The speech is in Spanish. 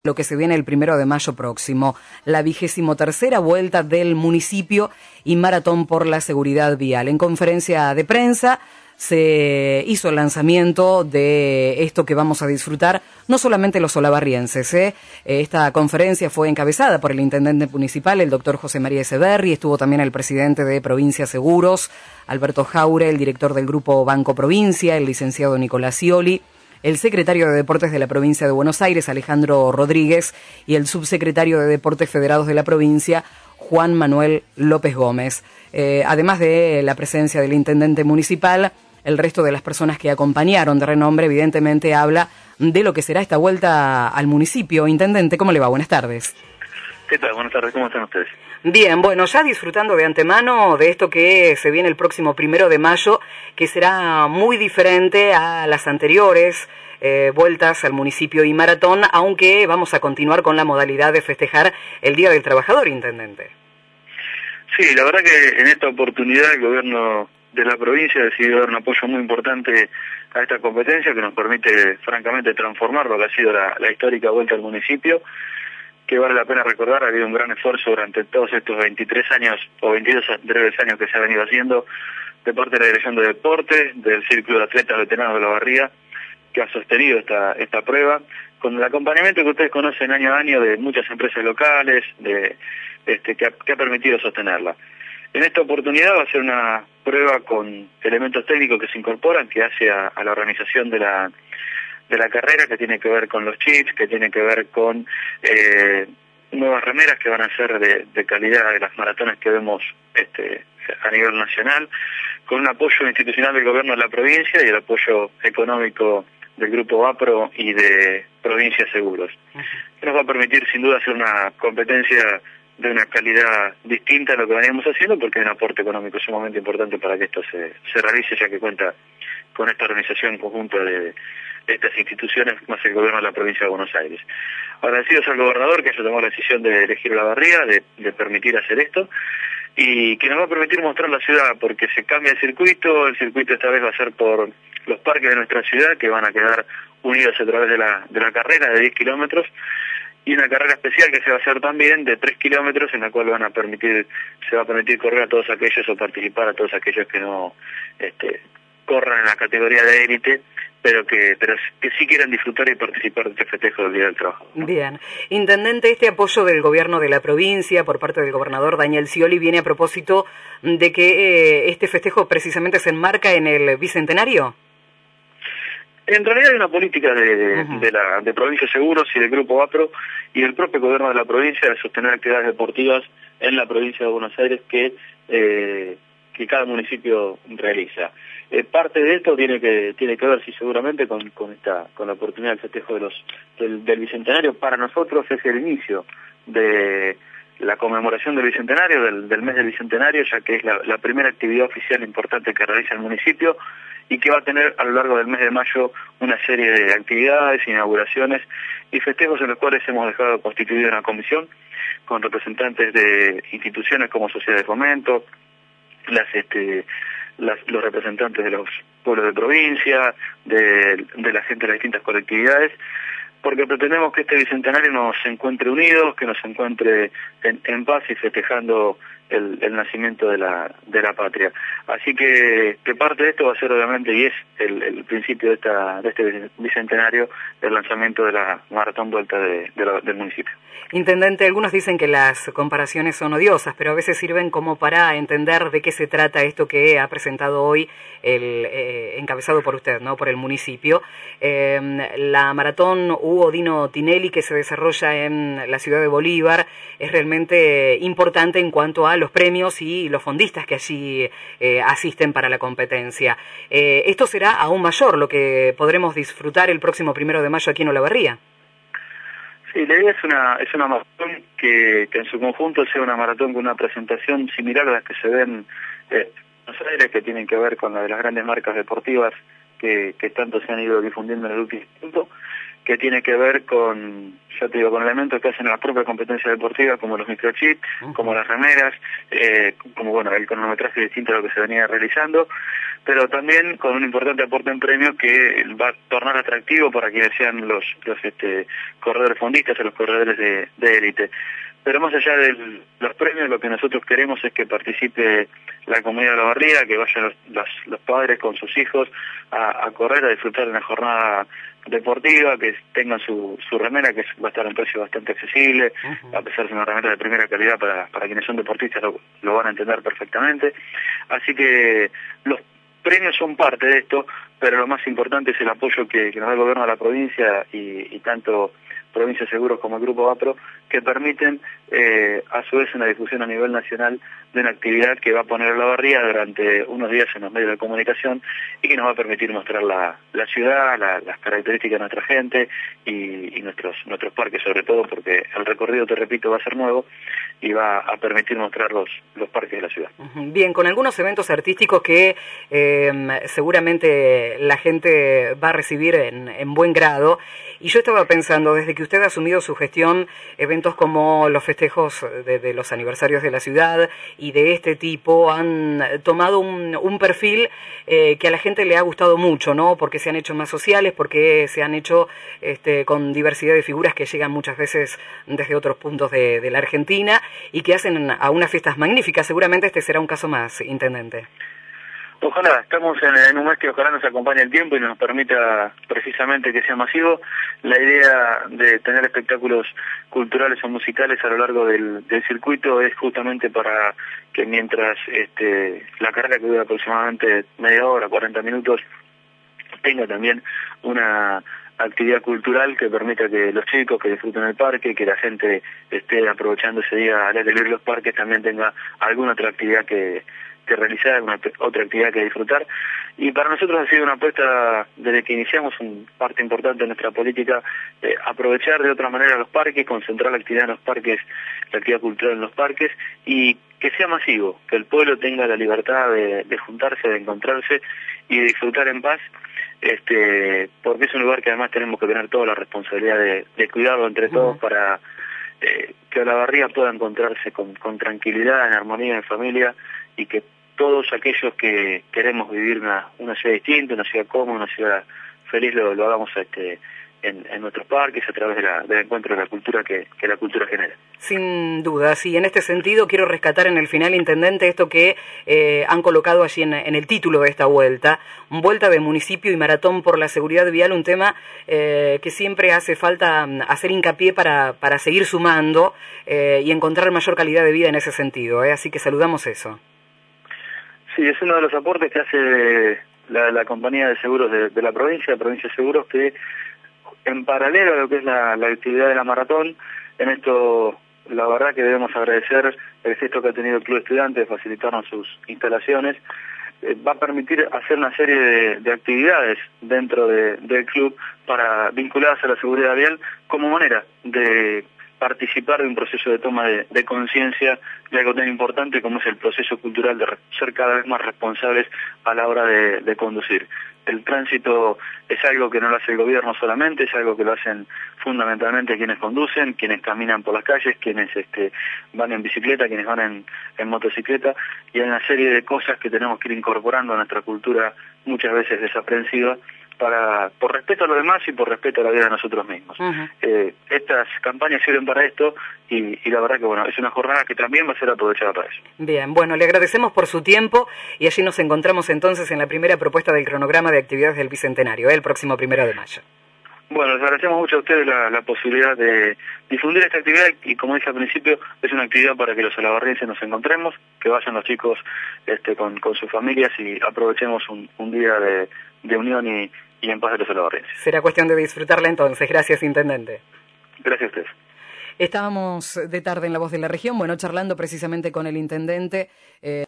Lo que se viene el 1 de mayo próximo, la 23ª vuelta del municipio y maratón por la seguridad vial. En conferencia de prensa se hizo el lanzamiento de esto que vamos a disfrutar, no solamente los olavarrienses. Esta conferencia fue encabezada por el intendente municipal, el doctor José María Echeverri, estuvo también el presidente de Provincia Seguros, Alberto Jaure, el director del Grupo Banco Provincia, el licenciado Nicolás Scioli, el secretario de Deportes de la provincia de Buenos Aires, Alejandro Rodríguez, y el subsecretario de Deportes Federados de la provincia, Juan Manuel López Gómez. Además de la presencia del intendente municipal, el resto de las personas que acompañaron de renombre, evidentemente, habla de lo que será esta vuelta al municipio. Intendente, ¿cómo le va? Buenas tardes. ¿Qué tal? Buenas tardes, ¿cómo están ustedes? Bien, bueno, ya disfrutando de antemano de esto que se viene el próximo 1 de mayo, que será muy diferente a las anteriores vueltas al municipio y maratón, aunque vamos a continuar con la modalidad de festejar el Día del Trabajador, intendente. Sí, la verdad que en esta oportunidad el gobierno de la provincia decidió dar un apoyo muy importante a esta competencia que nos permite, francamente, transformar lo que ha sido la histórica vuelta al municipio, que vale la pena recordar. Ha habido un gran esfuerzo durante todos estos 23 años o 22 breves años que se ha venido haciendo de parte de la Dirección de Deporte, del Círculo de Atletas Veteranos de Olavarría, que ha sostenido esta prueba, con el acompañamiento que ustedes conocen año a año de muchas empresas locales, que ha permitido sostenerla. En esta oportunidad va a ser una prueba con elementos técnicos que se incorporan, que hace a la organización de la carrera, que tiene que ver con los chips, que tiene que ver con nuevas remeras que van a ser de calidad de las maratones que vemos a nivel nacional, con un apoyo institucional del gobierno de la provincia y el apoyo económico del Grupo APRO y de Provincia Seguros. Que nos va a permitir sin duda hacer una competencia de una calidad distinta a lo que veníamos haciendo, porque hay un aporte económico sumamente importante para que esto se realice, ya que cuenta con esta organización conjunta de estas instituciones, más el gobierno de la provincia de Buenos Aires. Agradecidos al gobernador que haya tomado la decisión de elegir Olavarría, de permitir hacer esto, y que nos va a permitir mostrar la ciudad, porque se cambia el circuito esta vez va a ser por los parques de nuestra ciudad, que van a quedar unidos a través de la carrera de 10 kilómetros, y una carrera especial que se va a hacer también de 3 kilómetros, en la cual se va a permitir correr a todos aquellos o participar a todos aquellos que no corran en la categoría de élite, pero que sí quieran disfrutar y participar de este festejo del Día del Trabajo, ¿no? Bien. Intendente, este apoyo del gobierno de la provincia por parte del gobernador Daniel Scioli viene a propósito de que este festejo precisamente se enmarca en el Bicentenario. En realidad hay una política de Provincia Seguros y del Grupo APRO y del propio gobierno de la provincia de sostener actividades deportivas en la provincia de Buenos Aires que cada municipio realiza. Parte de esto tiene que ver, sí, seguramente con la oportunidad del festejo del Bicentenario. Para nosotros es el inicio de la conmemoración del Bicentenario, del mes del Bicentenario, ya que es la primera actividad oficial importante que realiza el municipio y que va a tener a lo largo del mes de mayo una serie de actividades, inauguraciones y festejos en los cuales hemos dejado constituida una comisión con representantes de instituciones como Sociedad de Fomento, los representantes de los pueblos de provincia, de la gente de las distintas colectividades, porque pretendemos que este Bicentenario nos encuentre unidos, que nos encuentre en paz y festejando el nacimiento de la patria. Así que parte de esto va a ser, obviamente, y es el principio de este Bicentenario, el lanzamiento de la maratón vuelta del municipio. Intendente, algunos dicen que las comparaciones son odiosas, pero a veces sirven como para entender de qué se trata esto que ha presentado hoy encabezado por usted, ¿no? Por el municipio. La maratón Hugo Dino Tinelli, que se desarrolla en la ciudad de Bolívar, es realmente importante en cuanto a los premios y los fondistas que allí asisten para la competencia. Esto será aún mayor lo que podremos disfrutar el próximo 1 de mayo aquí en Olavarría. Sí, la idea es una maratón que en su conjunto sea una maratón con una presentación similar a las que se ven en Buenos Aires, que tienen que ver con la de las grandes marcas deportivas que tanto se han ido difundiendo en el último tiempo, que tiene que ver con, ya te digo, con elementos que hacen la propia competencia deportiva, como los microchips, como las remeras, como bueno, el cronometraje distinto a lo que se venía realizando, pero también con un importante aporte en premios que va a tornar atractivo para quienes sean los corredores fondistas o los corredores de élite. Pero más allá de los premios, lo que nosotros queremos es que participe la comunidad de la barriga, que vayan los padres con sus hijos a correr, a disfrutar de una jornada deportiva, que tengan su remera, que va a estar a un precio bastante accesible, a pesar de ser una remera de primera calidad para quienes son deportistas, lo van a entender perfectamente. Así que los premios son parte de esto, pero lo más importante es el apoyo que nos da el gobierno de la provincia y tanto Provincia Seguros como el Grupo Vapro, que permiten a su vez una difusión a nivel nacional de una actividad que va a poner a la barriga durante unos días en los medios de comunicación y que nos va a permitir mostrar la ciudad, las características de nuestra gente y nuestros parques, sobre todo porque el recorrido, te repito, va a ser nuevo y va a permitir mostrar los parques de la ciudad. Bien, con algunos eventos artísticos que seguramente la gente va a recibir en buen grado. Y yo estaba pensando, desde que usted ha asumido su gestión, eventos como los festejos de los aniversarios de la ciudad y de este tipo han tomado un perfil que a la gente le ha gustado mucho, ¿no? Porque se han hecho más sociales, porque se han hecho con diversidad de figuras que llegan muchas veces desde otros puntos de la Argentina y que hacen a unas fiestas magníficas. Seguramente este será un caso más, intendente. Ojalá, estamos en un mes que ojalá nos acompañe el tiempo y nos permita precisamente que sea masivo. La idea de tener espectáculos culturales o musicales a lo largo del circuito es justamente para que mientras la carrera, que dura aproximadamente media hora, 40 minutos, tenga también una actividad cultural que permita que los chicos que disfruten el parque, que la gente esté aprovechando ese día al aire libre los parques, también tenga alguna otra actividad que realizar, alguna otra actividad que disfrutar. Y para nosotros ha sido una apuesta desde que iniciamos, parte importante de nuestra política, aprovechar de otra manera los parques, concentrar la actividad en los parques, la actividad cultural en los parques, y que sea masivo, que el pueblo tenga la libertad de juntarse, de encontrarse y de disfrutar en paz, porque es un lugar que además tenemos que tener toda la responsabilidad de cuidarlo entre todos para que la barriga pueda encontrarse con tranquilidad, en armonía, en familia, y que todos aquellos que queremos vivir una ciudad distinta, una ciudad cómoda, una ciudad feliz, lo hagamos en nuestros parques a través del encuentro de la cultura que la cultura genera. Sin duda, sí. En este sentido quiero rescatar en el final, intendente, esto que han colocado allí en el título de esta vuelta de municipio y maratón por la seguridad vial, un tema que siempre hace falta hacer hincapié para seguir sumando y encontrar mayor calidad de vida en ese sentido, así que saludamos eso. Sí, es uno de los aportes que hace la compañía de seguros de la Provincia de Seguros, que en paralelo a lo que es la actividad de la maratón, en esto la verdad que debemos agradecer el gesto que ha tenido el Club Estudiante de facilitarnos sus instalaciones. Va a permitir hacer una serie de actividades dentro del club vinculadas a la seguridad vial como manera de participar de un proceso de toma de conciencia de algo tan importante como es el proceso cultural de ser cada vez más responsables a la hora de conducir. El tránsito es algo que no lo hace el gobierno solamente, es algo que lo hacen fundamentalmente quienes conducen, quienes caminan por las calles, quienes van en bicicleta, quienes van en motocicleta, y hay una serie de cosas que tenemos que ir incorporando a nuestra cultura muchas veces desaprensiva, por respeto a los demás y por respeto a la vida de nosotros mismos. Estas campañas sirven para esto y la verdad que bueno, es una jornada que también va a ser aprovechada para eso. Bien, bueno, le agradecemos por su tiempo y allí nos encontramos entonces en la primera propuesta del cronograma de actividades del Bicentenario, el próximo 1 de mayo. Bueno, les agradecemos mucho a ustedes la posibilidad de difundir esta actividad y como dije al principio, es una actividad para que los alabarrienses nos encontremos, que vayan los chicos con sus familias y aprovechemos un día de unión y en paz de los alabarrienses. Será cuestión de disfrutarla entonces. Gracias, intendente. Gracias a ustedes. Estábamos de tarde en La Voz de la Región, charlando precisamente con el intendente.